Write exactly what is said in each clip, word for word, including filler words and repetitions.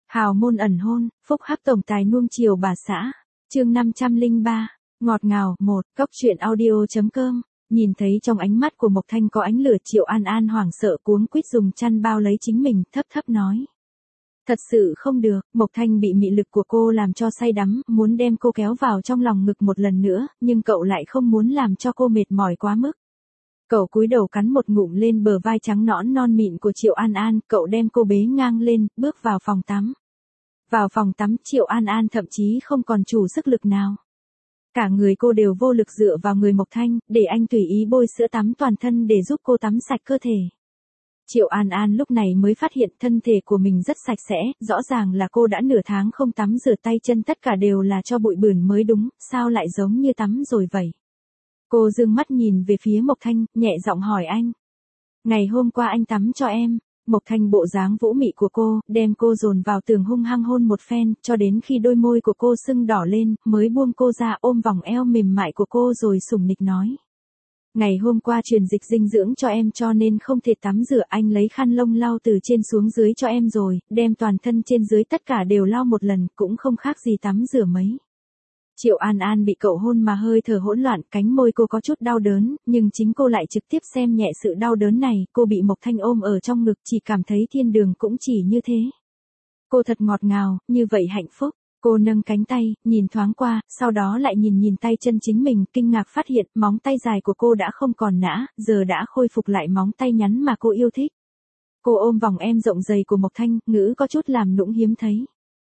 Hào môn ẩn hôn, phúc hắc tổng tài nuông chiều bà xã. Chương năm trăm lẻ ba, ngọt ngào, một, cốc truyện audio.com. Nhìn thấy trong ánh mắt của Mộc Thanh có ánh lửa, Triệu An An hoảng sợ cuống quýt dùng chăn bao lấy chính mình, thấp thấp nói. Thật sự không được, Mộc Thanh bị mị lực của cô làm cho say đắm, muốn đem cô kéo vào trong lòng ngực một lần nữa, nhưng cậu lại không muốn làm cho cô mệt mỏi quá mức. Cậu cúi đầu cắn một ngụm lên bờ vai trắng nõn non mịn của Triệu An An, cậu đem cô bế ngang lên, bước vào phòng tắm. Vào phòng tắm, Triệu An An thậm chí không còn chủ sức lực nào. Cả người cô đều vô lực dựa vào người Mộc Thanh, để anh tùy ý bôi sữa tắm toàn thân để giúp cô tắm sạch cơ thể. Triệu An An lúc này mới phát hiện thân thể của mình rất sạch sẽ, rõ ràng là cô đã nửa tháng không tắm rửa tay chân, tất cả đều là cho bụi bẩn mới đúng, sao lại giống như tắm rồi vậy? Cô dương mắt nhìn về phía Mộc Thanh, nhẹ giọng hỏi anh. Ngày hôm qua anh tắm cho em. Mộc Thanh bộ dáng vũ mị của cô, đem cô dồn vào tường hung hăng hôn một phen, cho đến khi đôi môi của cô sưng đỏ lên, mới buông cô ra ôm vòng eo mềm mại của cô rồi sủng nịch nói. Ngày hôm qua truyền dịch dinh dưỡng cho em cho nên không thể tắm rửa, anh lấy khăn lông lau từ trên xuống dưới cho em rồi, đem toàn thân trên dưới tất cả đều lau một lần, cũng không khác gì tắm rửa mấy. Triệu An An bị cậu hôn mà hơi thở hỗn loạn, cánh môi cô có chút đau đớn, nhưng chính cô lại trực tiếp xem nhẹ sự đau đớn này, cô bị Mộc Thanh ôm ở trong ngực chỉ cảm thấy thiên đường cũng chỉ như thế. Cô thật ngọt ngào, như vậy hạnh phúc. Cô nâng cánh tay, nhìn thoáng qua, sau đó lại nhìn nhìn tay chân chính mình, kinh ngạc phát hiện móng tay dài của cô đã không còn nã, giờ đã khôi phục lại móng tay nhắn mà cô yêu thích. Cô ôm vòng em rộng dày của Mộc Thanh, ngữ có chút làm nũng hiếm thấy.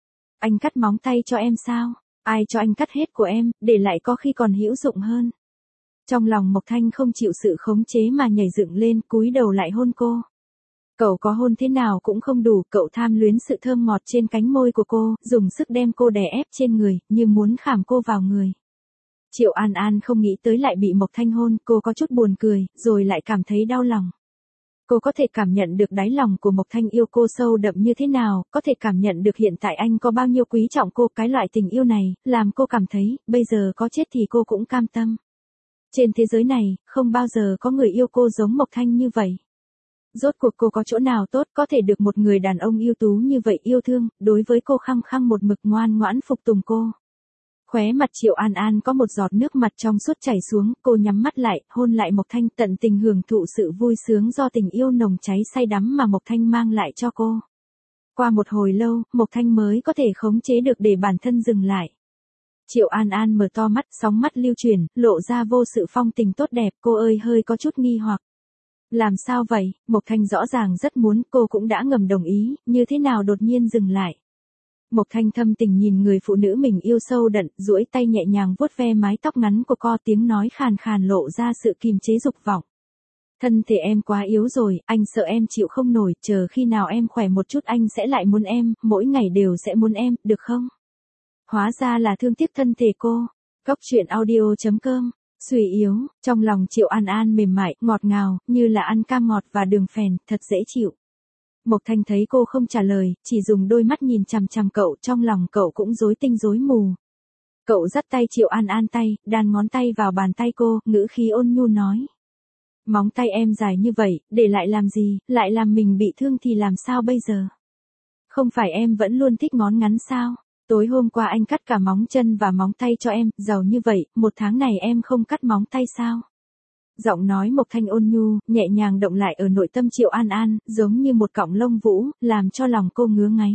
Anh cắt móng tay cho em sao? Ai cho anh cắt hết của em, để lại có khi còn hữu dụng hơn. Trong lòng Mộc Thanh không chịu sự khống chế mà nhảy dựng lên, cúi đầu lại hôn cô. Cậu có hôn thế nào cũng không đủ, cậu tham luyến sự thơm ngọt trên cánh môi của cô, dùng sức đem cô đè ép trên người, như muốn khảm cô vào người. Triệu An An không nghĩ tới lại bị Mộc Thanh hôn, cô có chút buồn cười, rồi lại cảm thấy đau lòng. Cô có thể cảm nhận được đáy lòng của Mộc Thanh yêu cô sâu đậm như thế nào, có thể cảm nhận được hiện tại anh có bao nhiêu quý trọng cô, cái loại tình yêu này, làm cô cảm thấy, bây giờ có chết thì cô cũng cam tâm. Trên thế giới này, không bao giờ có người yêu cô giống Mộc Thanh như vậy. Rốt cuộc cô có chỗ nào tốt, có thể được một người đàn ông ưu tú như vậy yêu thương, đối với cô khăng khăng một mực ngoan ngoãn phục tùng cô. Khóe mặt Triệu An An có một giọt nước mặt trong suốt chảy xuống, cô nhắm mắt lại, hôn lại Mộc Thanh, tận tình hưởng thụ sự vui sướng do tình yêu nồng cháy say đắm mà Mộc Thanh mang lại cho cô. Qua một hồi lâu, Mộc Thanh mới có thể khống chế được để bản thân dừng lại. Triệu An An mở to mắt, sóng mắt lưu chuyển, lộ ra vô sự phong tình tốt đẹp, cô ơi hơi có chút nghi hoặc. Làm sao vậy? Mộc Thanh rõ ràng rất muốn, cô cũng đã ngầm đồng ý, như thế nào đột nhiên dừng lại. Mộc Thanh thâm tình nhìn người phụ nữ mình yêu sâu đậm, duỗi tay nhẹ nhàng vuốt ve mái tóc ngắn của cô, tiếng nói khàn khàn lộ ra sự kìm chế dục vọng. Thân thể em quá yếu rồi, anh sợ em chịu không nổi, chờ khi nào em khỏe một chút anh sẽ lại muốn em, mỗi ngày đều sẽ muốn em, được không? Hóa ra là thương tiếc thân thể cô. Cốc truyện audio.com. Suy yếu, trong lòng Triệu An An mềm mại, ngọt ngào, như là ăn cam ngọt và đường phèn, thật dễ chịu. Mộc Thanh thấy cô không trả lời, chỉ dùng đôi mắt nhìn chằm chằm cậu, trong lòng cậu cũng rối tinh rối mù. Cậu dắt tay Triệu An An tay, đan ngón tay vào bàn tay cô, ngữ khí ôn nhu nói. Móng tay em dài như vậy, để lại làm gì, lại làm mình bị thương thì làm sao bây giờ? Không phải em vẫn luôn thích ngón ngắn sao? Tối hôm qua anh cắt cả móng chân và móng tay cho em, giàu như vậy, một tháng này em không cắt móng tay sao? Giọng nói Mộc Thanh ôn nhu, nhẹ nhàng động lại ở nội tâm Triệu An An, giống như một cọng lông vũ, làm cho lòng cô ngứa ngáy.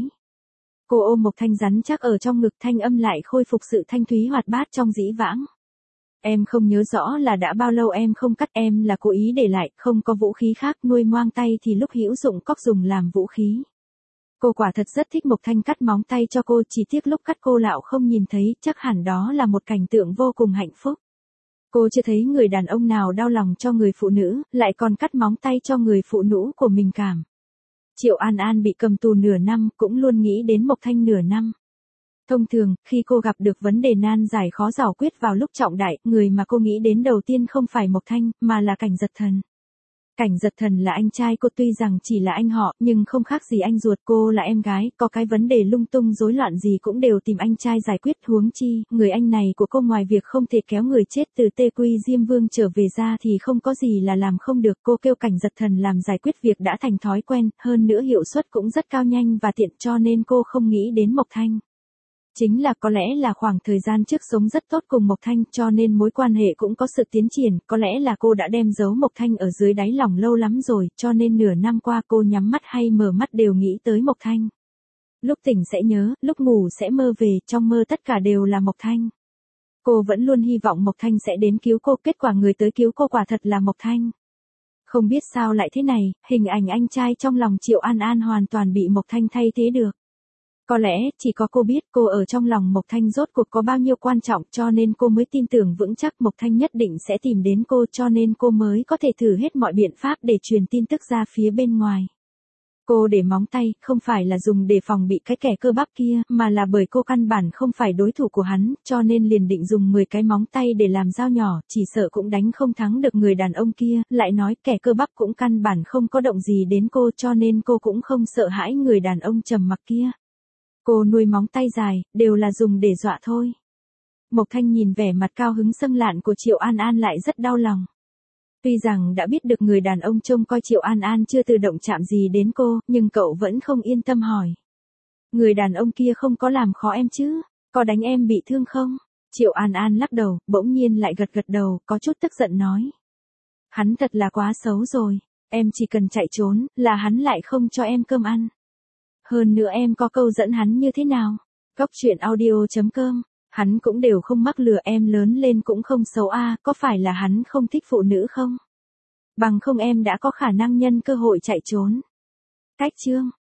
Cô ôm Mộc Thanh rắn chắc ở trong ngực, thanh âm lại khôi phục sự thanh thúy hoạt bát trong dĩ vãng. Em không nhớ rõ là đã bao lâu em không cắt, em là cố ý để lại, không có vũ khí khác, nuôi ngoang tay thì lúc hữu dụng cóc dùng làm vũ khí. Cô quả thật rất thích Mộc Thanh cắt móng tay cho cô, chỉ tiếc lúc cắt cô lão không nhìn thấy, chắc hẳn đó là một cảnh tượng vô cùng hạnh phúc. Cô chưa thấy người đàn ông nào đau lòng cho người phụ nữ, lại còn cắt móng tay cho người phụ nữ của mình cảm. Triệu An An bị cầm tù nửa năm, cũng luôn nghĩ đến Mộc Thanh nửa năm. Thông thường, khi cô gặp được vấn đề nan giải khó giải quyết vào lúc trọng đại, người mà cô nghĩ đến đầu tiên không phải Mộc Thanh, mà là Cảnh Giật Thần. Cảnh Giật Thần là anh trai cô, tuy rằng chỉ là anh họ, nhưng không khác gì anh ruột, cô là em gái, có cái vấn đề lung tung rối loạn gì cũng đều tìm anh trai giải quyết, huống chi, người anh này của cô ngoài việc không thể kéo người chết từ Tê Quy Diêm Vương trở về ra thì không có gì là làm không được, cô kêu Cảnh Giật Thần làm giải quyết việc đã thành thói quen, hơn nữa hiệu suất cũng rất cao, nhanh và tiện, cho nên cô không nghĩ đến Mộc Thanh. Chính là có lẽ là khoảng thời gian trước sống rất tốt cùng Mộc Thanh, cho nên mối quan hệ cũng có sự tiến triển, có lẽ là cô đã đem giấu Mộc Thanh ở dưới đáy lòng lâu lắm rồi, cho nên nửa năm qua cô nhắm mắt hay mở mắt đều nghĩ tới Mộc Thanh. Lúc tỉnh sẽ nhớ, lúc ngủ sẽ mơ về, trong mơ tất cả đều là Mộc Thanh. Cô vẫn luôn hy vọng Mộc Thanh sẽ đến cứu cô, kết quả người tới cứu cô quả thật là Mộc Thanh. Không biết sao lại thế này, hình ảnh anh trai trong lòng Triệu An An hoàn toàn bị Mộc Thanh thay thế được. Có lẽ, chỉ có cô biết cô ở trong lòng Mộc Thanh rốt cuộc có bao nhiêu quan trọng, cho nên cô mới tin tưởng vững chắc Mộc Thanh nhất định sẽ tìm đến cô, cho nên cô mới có thể thử hết mọi biện pháp để truyền tin tức ra phía bên ngoài. Cô để móng tay, không phải là dùng để phòng bị cái kẻ cơ bắp kia, mà là bởi cô căn bản không phải đối thủ của hắn, cho nên liền định dùng mười cái móng tay để làm dao nhỏ, chỉ sợ cũng đánh không thắng được người đàn ông kia, lại nói kẻ cơ bắp cũng căn bản không có động gì đến cô, cho nên cô cũng không sợ hãi người đàn ông trầm mặc kia. Cô nuôi móng tay dài, đều là dùng để dọa thôi. Mộc Thanh nhìn vẻ mặt cao hứng sâng lạn của Triệu An An lại rất đau lòng. Tuy rằng đã biết được người đàn ông trông coi Triệu An An chưa tự động chạm gì đến cô, nhưng cậu vẫn không yên tâm hỏi. Người đàn ông kia không có làm khó em chứ? Có đánh em bị thương không? Triệu An An lắc đầu, bỗng nhiên lại gật gật đầu, có chút tức giận nói. Hắn thật là quá xấu rồi, em chỉ cần chạy trốn, là hắn lại không cho em cơm ăn. Hơn nữa em có câu dẫn hắn như thế nào? Cóc truyện audio chấm com, hắn cũng đều không mắc lừa em, lớn lên cũng không xấu a, à, có phải là hắn không thích phụ nữ không? Bằng không em đã có khả năng nhân cơ hội chạy trốn. Cách chương